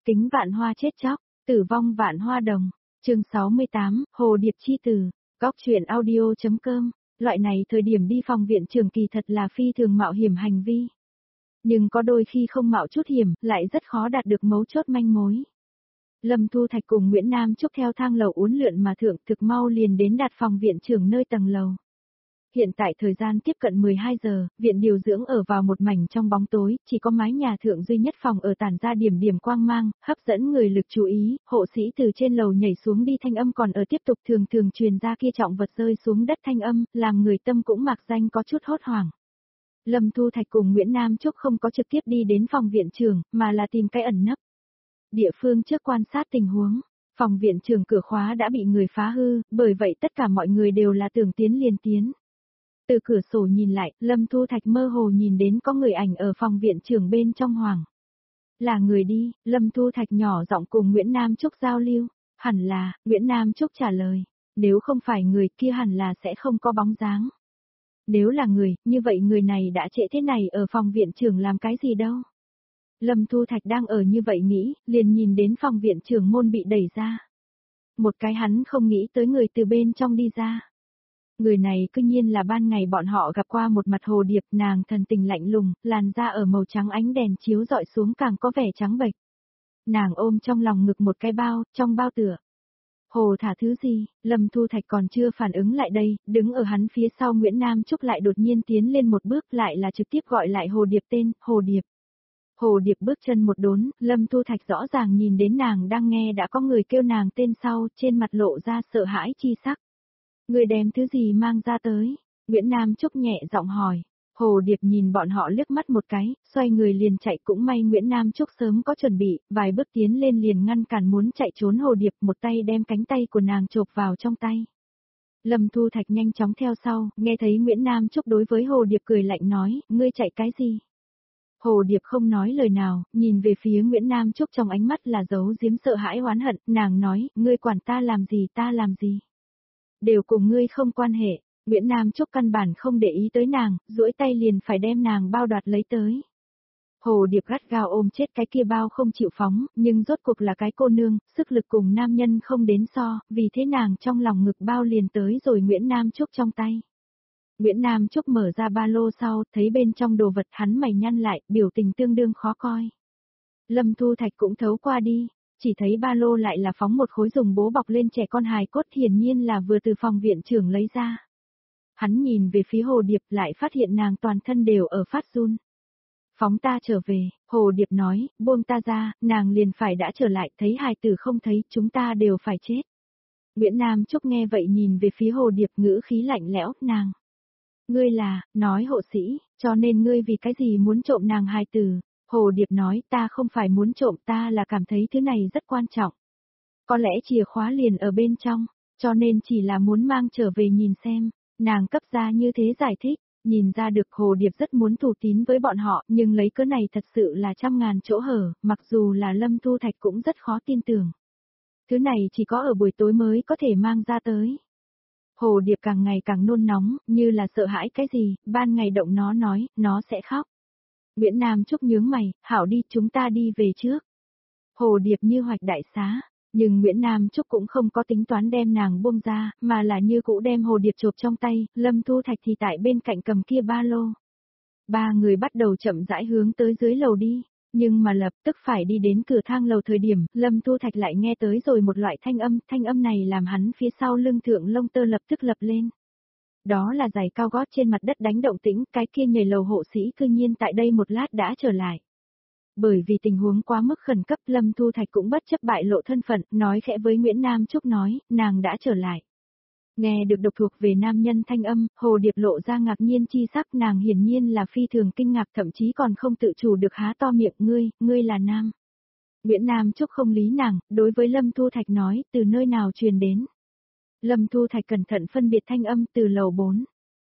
Kính vạn hoa chết chóc, tử vong vạn hoa đồng. Chương 68, Hồ Điệp chi tử. Góc truyện audio.com. Loại này thời điểm đi phòng viện trưởng kỳ thật là phi thường mạo hiểm hành vi. Nhưng có đôi khi không mạo chút hiểm, lại rất khó đạt được mấu chốt manh mối. Lâm Thu Thạch cùng Nguyễn Nam Trúc theo thang lầu uốn lượn mà thượng, thực mau liền đến đạt phòng viện trưởng nơi tầng lầu. Hiện tại thời gian tiếp cận 12 giờ, viện điều dưỡng ở vào một mảnh trong bóng tối, chỉ có mái nhà thượng duy nhất phòng ở tản ra điểm điểm quang mang, hấp dẫn người lực chú ý, hộ sĩ từ trên lầu nhảy xuống đi thanh âm còn ở tiếp tục thường truyền ra kia trọng vật rơi xuống đất thanh âm, làm người tâm cũng mạc danh có chút hốt hoảng. Lâm Thu Thạch cùng Nguyễn Nam Trúc không có trực tiếp đi đến phòng viện trưởng, mà là tìm cái ẩn nấp địa phương trước quan sát tình huống. Phòng viện trưởng cửa khóa đã bị người phá hư, bởi vậy tất cả mọi người đều là tưởng tiến liền tiến. Từ cửa sổ nhìn lại, Lâm Thu Thạch mơ hồ nhìn đến có người ảnh ở phòng viện trưởng bên trong hoàng. Là người đi, Lâm Thu Thạch nhỏ giọng cùng Nguyễn Nam Trúc giao lưu. Hẳn là, Nguyễn Nam Trúc trả lời. Nếu không phải người kia hẳn là sẽ không có bóng dáng. Nếu là người, như vậy người này đã trễ thế này ở phòng viện trưởng làm cái gì đâu. Lâm Thu Thạch đang ở như vậy nghĩ, liền nhìn đến phòng viện trưởng môn bị đẩy ra. Một cái hắn không nghĩ tới người từ bên trong đi ra. Người này cư nhiên là ban ngày bọn họ gặp qua một mặt Hồ Điệp, nàng thần tình lạnh lùng, làn da ở màu trắng ánh đèn chiếu dọi xuống càng có vẻ trắng bệch. Nàng ôm trong lòng ngực một cái bao, trong bao tựa. Hồ thả thứ gì, Lâm Thu Thạch còn chưa phản ứng lại đây, đứng ở hắn phía sau Nguyễn Nam Trúc lại đột nhiên tiến lên một bước lại là trực tiếp gọi lại Hồ Điệp tên, Hồ Điệp. Hồ Điệp bước chân một đốn, Lâm Thu Thạch rõ ràng nhìn đến nàng đang nghe đã có người kêu nàng tên sau, trên mặt lộ ra sợ hãi chi sắc. Người đem thứ gì mang ra tới? Nguyễn Nam Trúc nhẹ giọng hỏi. Hồ Điệp nhìn bọn họ liếc mắt một cái, xoay người liền chạy, cũng may Nguyễn Nam Trúc sớm có chuẩn bị, vài bước tiến lên liền ngăn cản muốn chạy trốn Hồ Điệp, một tay đem cánh tay của nàng chộp vào trong tay. Lâm Thu Thạch nhanh chóng theo sau, nghe thấy Nguyễn Nam Trúc đối với Hồ Điệp cười lạnh nói, ngươi chạy cái gì? Hồ Điệp không nói lời nào, nhìn về phía Nguyễn Nam Trúc trong ánh mắt là giấu giếm sợ hãi oán hận, nàng nói, ngươi quản ta làm gì? Đều cùng ngươi không quan hệ. Nguyễn Nam Trúc căn bản không để ý tới nàng, duỗi tay liền phải đem nàng bao đoạt lấy tới. Hồ Điệp gắt gao ôm chết cái kia bao không chịu phóng, nhưng rốt cuộc là cái cô nương, sức lực cùng nam nhân không đến so, vì thế nàng trong lòng ngực bao liền tới rồi Nguyễn Nam Trúc trong tay. Nguyễn Nam Trúc mở ra ba lô sau, thấy bên trong đồ vật hắn mày nhăn lại, biểu tình tương đương khó coi. Lâm Thu Thạch cũng thấu qua đi. Chỉ thấy ba lô lại là phóng một khối dùng bố bọc lên trẻ con hài cốt, hiển nhiên là vừa từ phòng viện trưởng lấy ra. Hắn nhìn về phía Hồ Điệp lại phát hiện nàng toàn thân đều ở phát run. Phóng ta trở về, Hồ Điệp nói, buông ta ra, nàng liền phải đã trở lại, thấy hài tử không thấy, chúng ta đều phải chết. Nguyễn Nam Trúc nghe vậy nhìn về phía Hồ Điệp, ngữ khí lạnh lẽo, nàng. Ngươi là, nói hộ sĩ, cho nên ngươi vì cái gì muốn trộm nàng hài tử? Hồ Điệp nói, ta không phải muốn trộm, ta là cảm thấy thứ này rất quan trọng. Có lẽ chìa khóa liền ở bên trong, cho nên chỉ là muốn mang trở về nhìn xem. Nàng cấp ra như thế giải thích, nhìn ra được Hồ Điệp rất muốn thủ tín với bọn họ, nhưng lấy cớ này thật sự là trăm ngàn chỗ hở, mặc dù là Lâm Thu Thạch cũng rất khó tin tưởng. Thứ này chỉ có ở buổi tối mới có thể mang ra tới. Hồ Điệp càng ngày càng nôn nóng, như là sợ hãi cái gì, ban ngày động nó nói, nó sẽ khóc. Nguyễn Nam Trúc nhướng mày, hảo đi, chúng ta đi về trước. Hồ Điệp như hoạch đại xá, nhưng Nguyễn Nam Trúc cũng không có tính toán đem nàng buông ra, mà là như cũ đem Hồ Điệp chộp trong tay, Lâm Thu Thạch thì tại bên cạnh cầm kia ba lô. Ba người bắt đầu chậm rãi hướng tới dưới lầu đi, nhưng mà lập tức phải đi đến cửa thang lầu thời điểm, Lâm Thu Thạch lại nghe tới rồi một loại thanh âm này làm hắn phía sau lưng thượng lông tơ lập tức lập lên. Đó là giày cao gót trên mặt đất đánh động tĩnh, cái kia nhảy lầu hộ sĩ cư nhiên tại đây một lát đã trở lại. Bởi vì tình huống quá mức khẩn cấp, Lâm Thu Thạch cũng bất chấp bại lộ thân phận, nói khẽ với Nguyễn Nam Trúc nói, nàng đã trở lại. Nghe được độc thuộc về nam nhân thanh âm, Hồ Điệp lộ ra ngạc nhiên chi sắc, nàng hiển nhiên là phi thường kinh ngạc, thậm chí còn không tự chủ được há to miệng, ngươi là nam. Nguyễn Nam Trúc không lý nàng, đối với Lâm Thu Thạch nói, từ nơi nào truyền đến. Lâm Thu Thạch cẩn thận phân biệt thanh âm, từ lầu 4.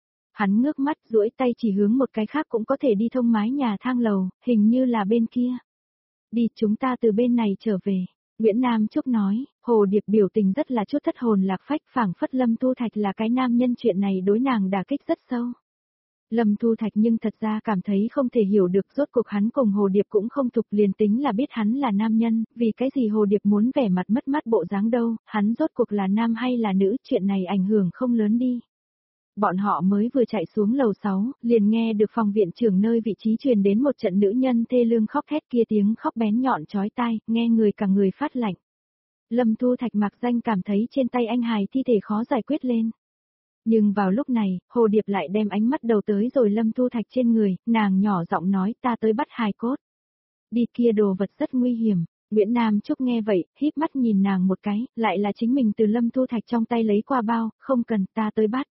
Hắn ngước mắt duỗi tay chỉ hướng một cái khác cũng có thể đi thông mái nhà thang lầu, hình như là bên kia. Đi, chúng ta từ bên này trở về. Nguyễn Nam Trúc nói, Hồ Điệp biểu tình rất là chút thất hồn lạc phách, phảng phất Lâm Thu Thạch là cái nam nhân, chuyện này đối nàng đả kích rất sâu. Lâm Thu Thạch nhưng thật ra cảm thấy không thể hiểu được rốt cuộc hắn cùng Hồ Điệp cũng không tục liền tính là biết hắn là nam nhân, vì cái gì Hồ Điệp muốn vẻ mặt mất mát bộ dáng đâu, hắn rốt cuộc là nam hay là nữ, chuyện này ảnh hưởng không lớn đi. Bọn họ mới vừa chạy xuống lầu 6, liền nghe được phòng viện trưởng nơi vị trí truyền đến một trận nữ nhân thê lương khóc thét kia tiếng khóc bén nhọn chói tai, nghe người cả người phát lạnh. Lâm Thu Thạch mặc danh cảm thấy trên tay anh hài thi thể khó giải quyết lên. Nhưng vào lúc này, Hồ Điệp lại đem ánh mắt đầu tới rồi Lâm Thu Thạch trên người, nàng nhỏ giọng nói ta tới bắt hài cốt. Đi kia đồ vật rất nguy hiểm. Nguyễn Nam Trúc nghe vậy, híp mắt nhìn nàng một cái, lại là chính mình từ Lâm Thu Thạch trong tay lấy qua bao, không cần ta tới bắt.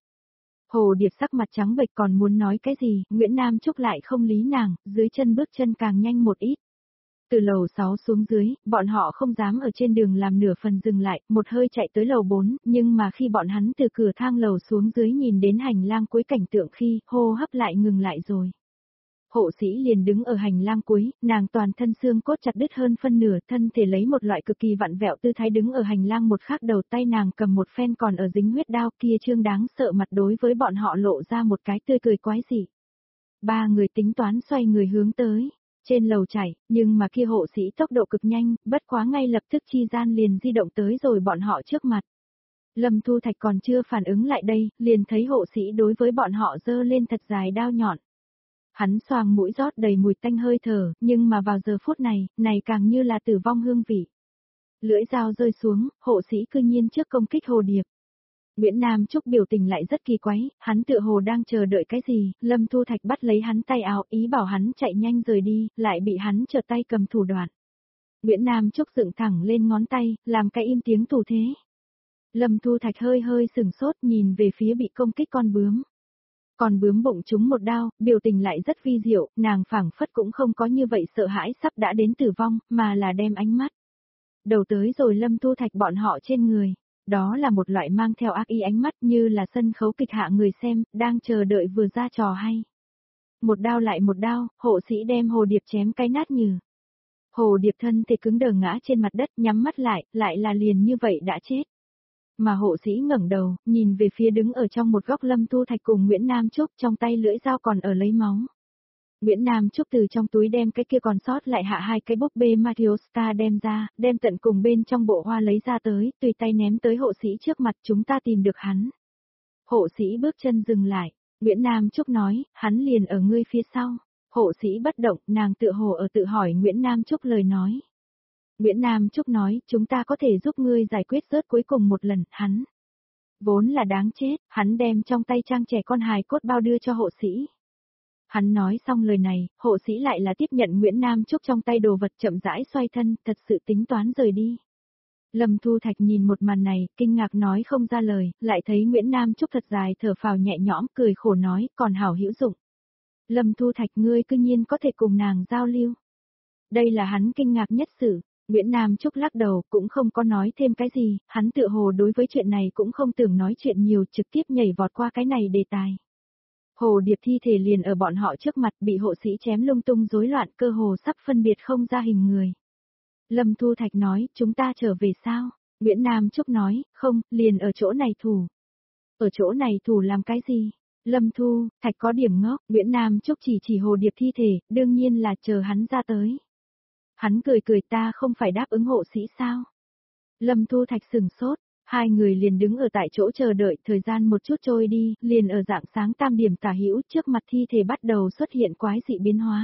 Hồ Điệp sắc mặt trắng bệch còn muốn nói cái gì, Nguyễn Nam Trúc lại không lý nàng, dưới chân bước chân càng nhanh một ít. Từ lầu 6 xuống dưới, bọn họ không dám ở trên đường làm nửa phần dừng lại, một hơi chạy tới lầu 4, nhưng mà khi bọn hắn từ cửa thang lầu xuống dưới nhìn đến hành lang cuối cảnh tượng khi, hô hấp lại ngừng lại rồi. Hộ sĩ liền đứng ở hành lang cuối, nàng toàn thân xương cốt chặt đứt hơn phân nửa, thân thể lấy một loại cực kỳ vặn vẹo tư thái đứng ở hành lang một khác đầu, tay nàng cầm một phen còn ở dính huyết đao, kia trương đáng sợ mặt đối với bọn họ lộ ra một cái tươi cười quái dị. Ba người tính toán xoay người hướng tới trên lầu chạy, nhưng mà kia hộ sĩ tốc độ cực nhanh, bất quá ngay lập tức chi gian liền di động tới rồi bọn họ trước mặt. Lâm Thu Thạch còn chưa phản ứng lại đây, liền thấy hộ sĩ đối với bọn họ giơ lên thật dài đao nhọn. Hắn xoàng mũi rót đầy mùi tanh hơi thở, nhưng mà vào giờ phút này càng như là tử vong hương vị. Lưỡi dao rơi xuống, hộ sĩ cư nhiên trước công kích Hồ Điệp. Nguyễn Nam Trúc biểu tình lại rất kỳ quái, hắn tựa hồ đang chờ đợi cái gì, Lâm Thu Thạch bắt lấy hắn tay áo ý bảo hắn chạy nhanh rời đi, lại bị hắn trở tay cầm thủ đoạn. Nguyễn Nam Trúc dựng thẳng lên ngón tay, làm cái im tiếng thủ thế. Lâm Thu Thạch hơi hơi sừng sốt nhìn về phía bị công kích con bướm. Con bướm bụng trúng một đao, biểu tình lại rất vi diệu, nàng phảng phất cũng không có như vậy sợ hãi sắp đã đến tử vong, mà là đem ánh mắt đầu tới rồi Lâm Thu Thạch bọn họ trên người. Đó là một loại mang theo ác ý ánh mắt như là sân khấu kịch hạ người xem, đang chờ đợi vừa ra trò hay. Một đao lại một đao, hộ sĩ đem Hồ Điệp chém cái nát nhừ. Hồ Điệp thân thể cứng đờ ngã trên mặt đất nhắm mắt lại là liền như vậy đã chết. Mà hộ sĩ ngẩng đầu, nhìn về phía đứng ở trong một góc Lâm Thu Thạch cùng Nguyễn Nam Trúc trong tay lưỡi dao còn ở lấy máu. Nguyễn Nam Trúc từ trong túi đem cái kia còn sót lại hạ hai cái búp bê Mario Star đem ra, đem tận cùng bên trong bộ hoa lấy ra tới, tùy tay ném tới hộ sĩ trước mặt chúng ta tìm được hắn. Hộ sĩ bước chân dừng lại, Nguyễn Nam Trúc nói, hắn liền ở ngươi phía sau. Hộ sĩ bất động, nàng tựa hồ ở tự hỏi Nguyễn Nam Trúc lời nói. Nguyễn Nam Trúc nói, chúng ta có thể giúp ngươi giải quyết rớt cuối cùng một lần, hắn. Vốn là đáng chết, hắn đem trong tay trang trẻ con hài cốt bao đưa cho hộ sĩ. Hắn nói xong lời này, hộ sĩ lại là tiếp nhận Nguyễn Nam Trúc trong tay đồ vật chậm rãi xoay thân, thật sự tính toán rời đi. Lâm Thu Thạch nhìn một màn này, kinh ngạc nói không ra lời, lại thấy Nguyễn Nam Trúc thật dài thở phào nhẹ nhõm, cười khổ nói, còn hảo hữu dụng. Lâm Thu Thạch ngươi cư nhiên có thể cùng nàng giao lưu. Đây là hắn kinh ngạc nhất sự. Nguyễn Nam Trúc lắc đầu cũng không có nói thêm cái gì, hắn tựa hồ đối với chuyện này cũng không tưởng nói chuyện nhiều trực tiếp nhảy vọt qua cái này đề tài. Hồ Điệp thi thể liền ở bọn họ trước mặt bị hộ sĩ chém lung tung rối loạn cơ hồ sắp phân biệt không ra hình người. Lâm Thu Thạch nói, chúng ta trở về sao? Nguyễn Nam Trúc nói, không, liền ở chỗ này thủ. Ở chỗ này thủ làm cái gì? Lâm Thu Thạch có điểm ngốc, Nguyễn Nam Trúc chỉ Hồ Điệp thi thể, đương nhiên là chờ hắn ra tới. Hắn cười cười ta không phải đáp ứng hộ sĩ sao? Lâm Thu Thạch sừng sốt, hai người liền đứng ở tại chỗ chờ đợi thời gian một chút trôi đi, liền ở dạng sáng tam điểm tả hữu trước mặt thi thể bắt đầu xuất hiện quái dị biến hóa.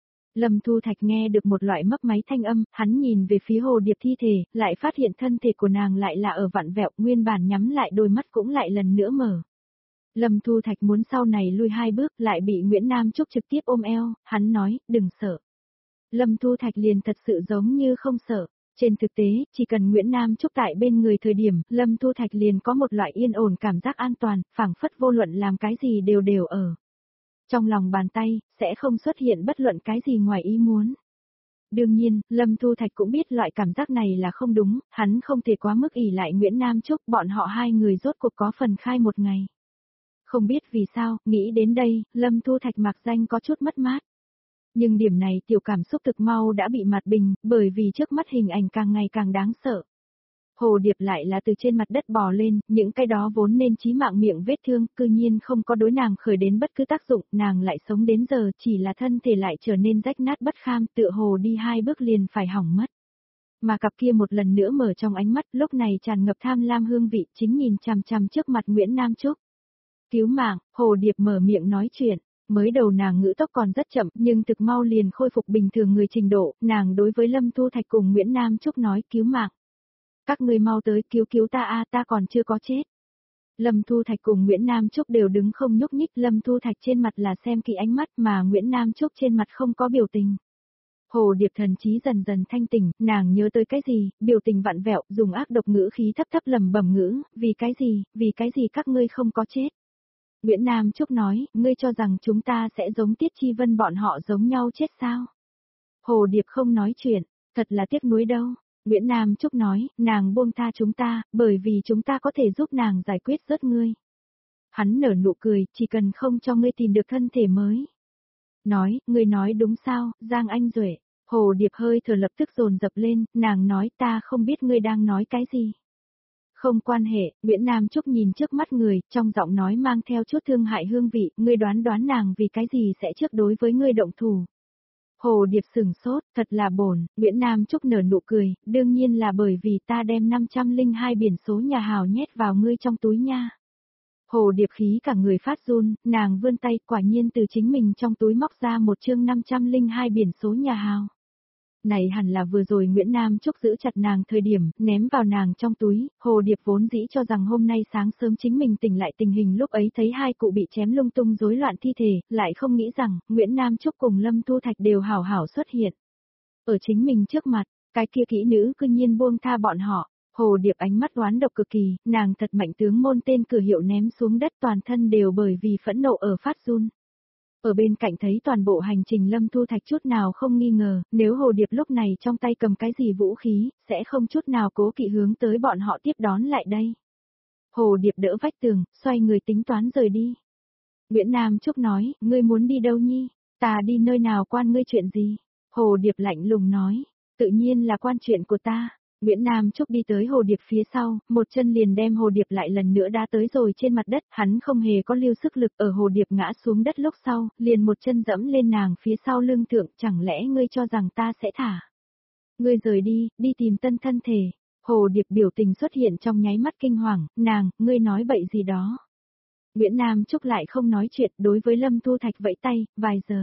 Lâm Thu Thạch nghe được một loại mấp máy thanh âm, hắn nhìn về phía Hồ Điệp thi thể, lại phát hiện thân thể của nàng lại là ở vặn vẹo, nguyên bản nhắm lại đôi mắt cũng lại lần nữa mở. Lâm Thu Thạch muốn sau này lui hai bước lại bị Nguyễn Nam Trúc trực tiếp ôm eo, hắn nói, đừng sợ. Lâm Thu Thạch liền thật sự giống như không sợ. Trên thực tế, chỉ cần Nguyễn Nam Trúc tại bên người thời điểm, Lâm Thu Thạch liền có một loại yên ổn cảm giác an toàn, phảng phất vô luận làm cái gì đều đều ở. Trong lòng bàn tay, sẽ không xuất hiện bất luận cái gì ngoài ý muốn. Đương nhiên, Lâm Thu Thạch cũng biết loại cảm giác này là không đúng, hắn không thể quá mức ỷ lại Nguyễn Nam Trúc, bọn họ hai người rốt cuộc có phần khai một ngày. Không biết vì sao, nghĩ đến đây, Lâm Thu Thạch mặc danh có chút mất mát. Nhưng điểm này tiểu cảm xúc thực mau đã bị mặt bình, bởi vì trước mắt hình ảnh càng ngày càng đáng sợ. Hồ Điệp lại là từ trên mặt đất bò lên, những cái đó vốn nên chí mạng miệng vết thương, cư nhiên không có đối nàng khởi đến bất cứ tác dụng, nàng lại sống đến giờ, chỉ là thân thể lại trở nên rách nát bất kham, tựa hồ đi 2 bước liền phải hỏng mất. Mà cặp kia một lần nữa mở trong ánh mắt, lúc này tràn ngập tham lam hương vị, chính nhìn chằm chằm trước mặt Nguyễn Nam Trúc. Cứu mạng, Hồ Điệp mở miệng nói chuyện. Mới đầu nàng ngữ tốc còn rất chậm, nhưng thực mau liền khôi phục bình thường người trình độ, nàng đối với Lâm Thu Thạch cùng Nguyễn Nam Trúc nói cứu mạng. Các ngươi mau tới cứu cứu ta a, ta còn chưa có chết. Lâm Thu Thạch cùng Nguyễn Nam Trúc đều đứng không nhúc nhích, Lâm Thu Thạch trên mặt là xem kỹ ánh mắt mà Nguyễn Nam Trúc trên mặt không có biểu tình. Hồ Điệp thần trí dần dần thanh tỉnh, nàng nhớ tới cái gì, biểu tình vặn vẹo, dùng ác độc ngữ khí thấp thấp lẩm bẩm ngữ, vì cái gì các ngươi không có chết. Nguyễn Nam Trúc nói, ngươi cho rằng chúng ta sẽ giống Tiết Chi Vân bọn họ giống nhau chết sao? Hồ Điệp không nói chuyện, thật là tiếc nuối đâu. Nguyễn Nam Trúc nói, nàng buông tha chúng ta, bởi vì chúng ta có thể giúp nàng giải quyết rớt ngươi. Hắn nở nụ cười, chỉ cần không cho ngươi tìm được thân thể mới. Nói, ngươi nói đúng sao, Giang Anh Duệ. Hồ Điệp hơi thở lập tức dồn dập lên, nàng nói ta không biết ngươi đang nói cái gì. Không quan hệ, Nguyễn Nam Trúc nhìn trước mắt người, trong giọng nói mang theo chút thương hại hương vị, ngươi đoán nàng vì cái gì sẽ trước đối với ngươi động thủ. Hồ Điệp sừng sốt, thật là bổn, Nguyễn Nam Trúc nở nụ cười, đương nhiên là bởi vì ta đem 502 biển số nhà hào nhét vào ngươi trong túi nha. Hồ Điệp khí cả người phát run, nàng vươn tay quả nhiên từ chính mình trong túi móc ra một chương 502 biển số nhà hào. Này hẳn là vừa rồi Nguyễn Nam Trúc giữ chặt nàng thời điểm, ném vào nàng trong túi, Hồ Điệp vốn dĩ cho rằng hôm nay sáng sớm chính mình tỉnh lại tình hình lúc ấy thấy 2 cụ bị chém lung tung rối loạn thi thể, lại không nghĩ rằng, Nguyễn Nam Trúc cùng Lâm Thu Thạch đều hảo hảo xuất hiện. Ở chính mình trước mặt, cái kia kỹ nữ cư nhiên buông tha bọn họ, Hồ Điệp ánh mắt oán độc cực kỳ, nàng thật mạnh tướng môn tên cửa hiệu ném xuống đất toàn thân đều bởi vì phẫn nộ ở phát run. Ở bên cạnh thấy toàn bộ hành trình Lâm Thu Thạch chút nào không nghi ngờ, nếu Hồ Điệp lúc này trong tay cầm cái gì vũ khí, sẽ không chút nào cố kỵ hướng tới bọn họ tiếp đón lại đây. Hồ Điệp đỡ vách tường, xoay người tính toán rời đi. Nguyễn Nam Trúc nói, ngươi muốn đi đâu nhi? Ta đi nơi nào quan ngươi chuyện gì? Hồ Điệp lạnh lùng nói, tự nhiên là quan chuyện của ta. Nguyễn Nam Trúc đi tới Hồ Điệp phía sau, một chân liền đem Hồ Điệp lại lần nữa đá tới rồi trên mặt đất, hắn không hề có lưu sức lực ở Hồ Điệp ngã xuống đất lúc sau, liền một chân dẫm lên nàng phía sau lưng thượng, chẳng lẽ ngươi cho rằng ta sẽ thả? Ngươi rời đi, đi tìm tân thân thể. Hồ Điệp biểu tình xuất hiện trong nháy mắt kinh hoàng, nàng, ngươi nói bậy gì đó. Nguyễn Nam Trúc lại không nói chuyện đối với Lâm Thu Thạch vẫy tay, vài giờ.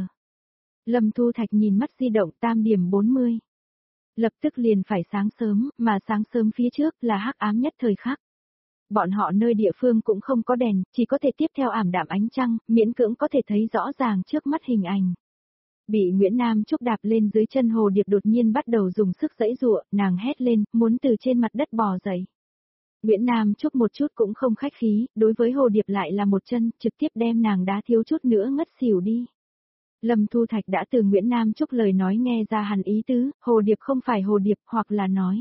Lâm Thu Thạch nhìn mắt di động tam điểm 40. Lập tức liền phải sáng sớm, mà sáng sớm phía trước là hắc ám nhất thời khắc. Bọn họ nơi địa phương cũng không có đèn, chỉ có thể tiếp theo ảm đạm ánh trăng, miễn cưỡng có thể thấy rõ ràng trước mắt hình ảnh. Bị Nguyễn Nam Trúc đạp lên dưới chân Hồ Điệp đột nhiên bắt đầu dùng sức giãy giụa, nàng hét lên, muốn từ trên mặt đất bò dậy. Nguyễn Nam Trúc một chút cũng không khách khí, đối với Hồ Điệp lại là một chân, trực tiếp đem nàng đá thiếu chút nữa ngất xỉu đi. Lâm Thu Thạch đã từ Nguyễn Nam Trúc lời nói nghe ra hẳn ý tứ, Hồ Điệp không phải Hồ Điệp hoặc là nói.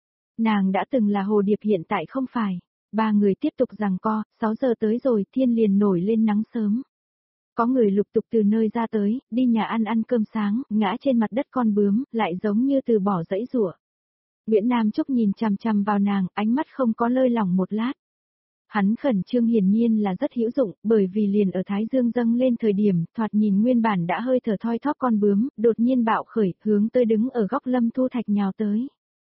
Nàng đã từng là Hồ Điệp hiện tại không phải. 3 người tiếp tục giằng co, 6 giờ tới rồi thiên liền nổi lên nắng sớm. Có người lục tục từ nơi ra tới, đi nhà ăn cơm sáng, ngã trên mặt đất con bướm, lại giống như từ bỏ dãy rủa. Nguyễn Nam Trúc nhìn chằm chằm vào nàng, ánh mắt không có lơi lỏng một lát. Hắn khẩn trương hiển nhiên là rất hữu dụng, bởi vì liền ở Thái Dương dâng lên thời điểm, thoạt nhìn nguyên bản đã hơi thở thoi thóp con bướm, đột nhiên bạo khởi, hướng tới đứng ở góc Lâm Thu Thạch nhào tới.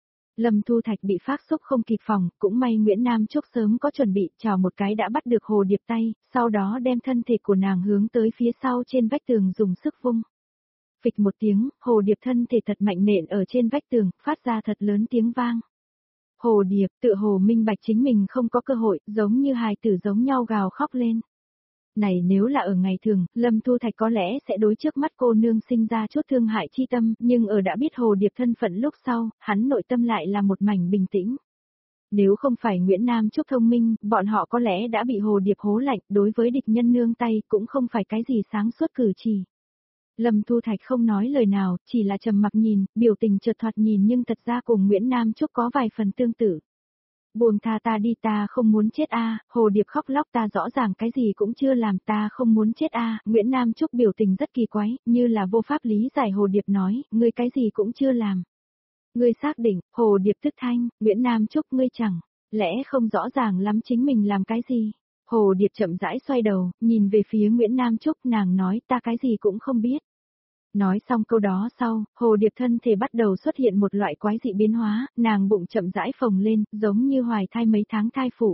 Lâm Thu Thạch bị phát xúc không kịp phòng, cũng may Nguyễn Nam Trúc sớm có chuẩn bị, chào một cái đã bắt được Hồ Điệp tay, sau đó đem thân thể của nàng hướng tới phía sau trên vách tường dùng sức vung. Phịch một tiếng, Hồ Điệp thân thể thật mạnh nện ở trên vách tường, phát ra thật lớn tiếng vang. Hồ Điệp tự hồ minh bạch chính mình không có cơ hội, giống như hài tử giống nhau gào khóc lên. Này nếu là ở ngày thường, Lâm Thu Thạch có lẽ sẽ đối trước mắt cô nương sinh ra chút thương hại chi tâm, nhưng ở đã biết Hồ Điệp thân phận lúc sau, hắn nội tâm lại là một mảnh bình tĩnh. Nếu không phải Nguyễn Nam Trúc thông minh, bọn họ có lẽ đã bị Hồ Điệp hố lạnh, đối với địch nhân nương tay cũng không phải cái gì sáng suốt cử chỉ. Lâm Thu Thạch không nói lời nào, chỉ là trầm mặc nhìn, biểu tình chợt thoạt nhìn nhưng thật ra cùng Nguyễn Nam Trúc có vài phần tương tự. Buông tha ta đi, ta không muốn chết a. Hồ Điệp khóc lóc, ta rõ ràng cái gì cũng chưa làm, ta không muốn chết a. Nguyễn Nam Trúc biểu tình rất kỳ quái, như là vô pháp lý giải. Hồ Điệp nói, ngươi cái gì cũng chưa làm. Ngươi xác định, Hồ Điệp tức thanh, Nguyễn Nam Trúc ngươi chẳng, lẽ không rõ ràng lắm chính mình làm cái gì. Hồ Điệp chậm rãi xoay đầu, nhìn về phía Nguyễn Nam Trúc, nàng nói ta cái gì cũng không biết. Nói xong câu đó sau, Hồ Điệp thân thể bắt đầu xuất hiện một loại quái dị biến hóa, nàng bụng chậm rãi phồng lên, giống như hoài thai mấy tháng thai phụ.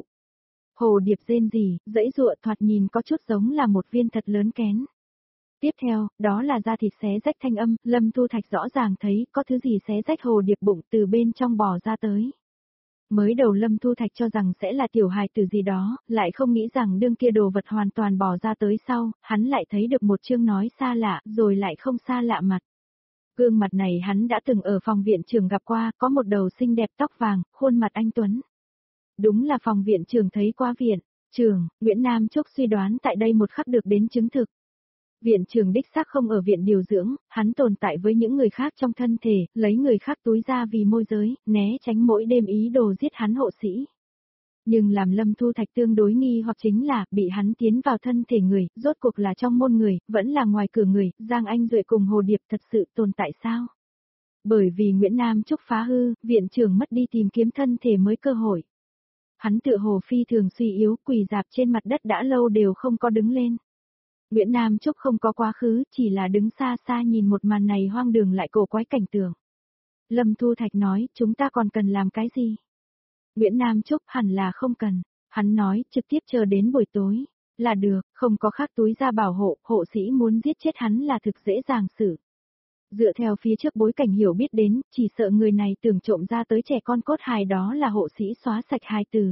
Hồ Điệp rên rỉ, dãy dụa thoạt nhìn có chút giống là một viên thật lớn kén. Tiếp theo, đó là da thịt xé rách thanh âm, Lâm Thu Thạch rõ ràng thấy có thứ gì xé rách Hồ Điệp bụng từ bên trong bò ra tới. Mới đầu Lâm Thu Thạch cho rằng sẽ là tiểu hài tử gì đó, lại không nghĩ rằng đương kia đồ vật hoàn toàn bò ra tới sau, hắn lại thấy được một chương nói xa lạ, rồi lại không xa lạ mặt. Gương mặt này hắn đã từng ở phòng viện trưởng gặp qua, có một đầu xinh đẹp tóc vàng, khuôn mặt anh tuấn. Đúng là phòng viện trưởng thấy qua viện, trưởng, Nguyễn Nam Trúc suy đoán tại đây một khắc được đến chứng thực. Viện trưởng đích xác không ở viện điều dưỡng, hắn tồn tại với những người khác trong thân thể, lấy người khác túi ra vì môi giới, né tránh mỗi đêm ý đồ giết hắn hộ sĩ. Nhưng làm Lâm Thu Thạch tương đối nghi hoặc chính là, bị hắn tiến vào thân thể người, rốt cuộc là trong môn người, vẫn là ngoài cửa người, Giang Anh Duệ cùng Hồ Điệp thật sự tồn tại sao? Bởi vì Nguyễn Nam Trúc phá hư, viện trưởng mất đi tìm kiếm thân thể mới cơ hội. Hắn tựa hồ phi thường suy yếu, quỳ dạp trên mặt đất đã lâu đều không có đứng lên. Nguyễn Nam Trúc không có quá khứ, chỉ là đứng xa xa nhìn một màn này hoang đường lại cổ quái cảnh tượng. Lâm Thu Thạch nói, chúng ta còn cần làm cái gì? Nguyễn Nam Trúc hẳn là không cần. Hắn nói, trực tiếp chờ đến buổi tối. Là được, không có khác túi ra bảo hộ, hộ sĩ muốn giết chết hắn là thực dễ dàng xử. Dựa theo phía trước bối cảnh hiểu biết đến, chỉ sợ người này tưởng trộm ra tới trẻ con cốt hài đó là hộ sĩ xóa sạch hài tử.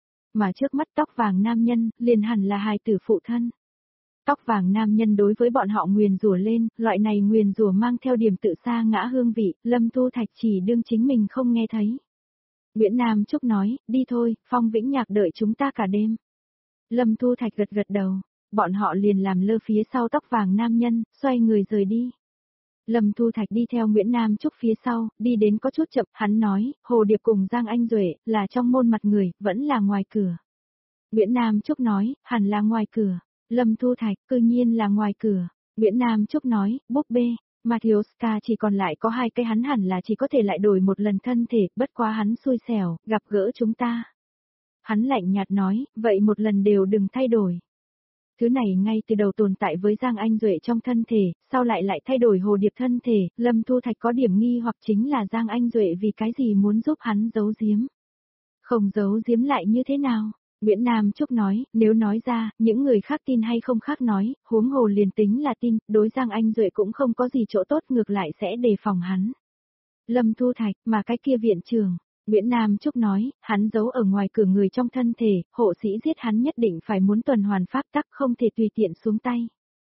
Mà trước mắt tóc vàng nam nhân, liền hẳn là hài tử phụ thân. Tóc vàng nam nhân đối với bọn họ nguyền rủa lên, loại này nguyền rủa mang theo điểm tự sa ngã hương vị, Lâm Thu Thạch chỉ đương chính mình không nghe thấy. Nguyễn Nam Trúc nói, đi thôi, Phong Vĩnh Nhạc đợi chúng ta cả đêm. Lâm Thu Thạch gật gật đầu, bọn họ liền làm lơ phía sau tóc vàng nam nhân, xoay người rời đi. Lâm Thu Thạch đi theo Nguyễn Nam Trúc phía sau, đi đến có chút chậm, hắn nói, Hồ Điệp cùng Giang Anh Duệ, là trong môn mặt người, vẫn là ngoài cửa. Nguyễn Nam Trúc nói, hẳn là ngoài cửa. Lâm Thu Thạch, cư nhiên là ngoài cửa. Nguyễn Nam Trúc nói, búp bê, Mathioska chỉ còn lại có 2 cái hắn hẳn là chỉ có thể lại đổi một lần thân thể, bất quá hắn xui xẻo, gặp gỡ chúng ta. Hắn lạnh nhạt nói, vậy một lần đều đừng thay đổi. Thứ này ngay từ đầu tồn tại với Giang Anh Duệ trong thân thể, sau lại thay đổi Hồ Điệp thân thể, Lâm Thu Thạch có điểm nghi hoặc chính là Giang Anh Duệ vì cái gì muốn giúp hắn giấu giếm. Không giấu giếm lại như thế nào? Nguyễn Nam Trúc nói, nếu nói ra, những người khác tin hay không khác nói, huống hồ liền tính là tin, đối Giang Anh Duệ cũng không có gì chỗ tốt ngược lại sẽ đề phòng hắn. Lâm Thu Thạch, mà cái kia viện trưởng, Nguyễn Nam Trúc nói, hắn giấu ở ngoài cửa người trong thân thể, hộ sĩ giết hắn nhất định phải muốn tuần hoàn pháp tắc không thể tùy tiện xuống tay.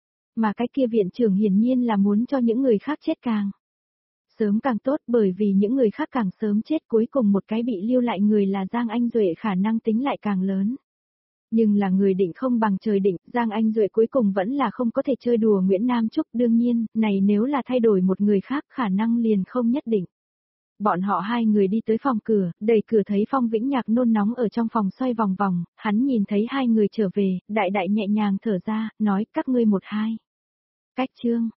Mà cái kia viện trưởng hiển nhiên là muốn cho những người khác chết càng sớm càng tốt bởi vì những người khác càng sớm chết cuối cùng một cái bị lưu lại người là Giang Anh Duệ khả năng tính lại càng lớn. Nhưng là người định không bằng trời định, Giang Anh Duệ cuối cùng vẫn là không có thể chơi đùa Nguyễn Nam Trúc đương nhiên, này nếu là thay đổi một người khác khả năng liền không nhất định. Bọn họ 2 người đi tới phòng cửa, đẩy cửa thấy Phong Vĩnh Nhạc nôn nóng ở trong phòng xoay vòng vòng, hắn nhìn thấy 2 người trở về, đại đại nhẹ nhàng thở ra, nói các ngươi 1-2. Cách chương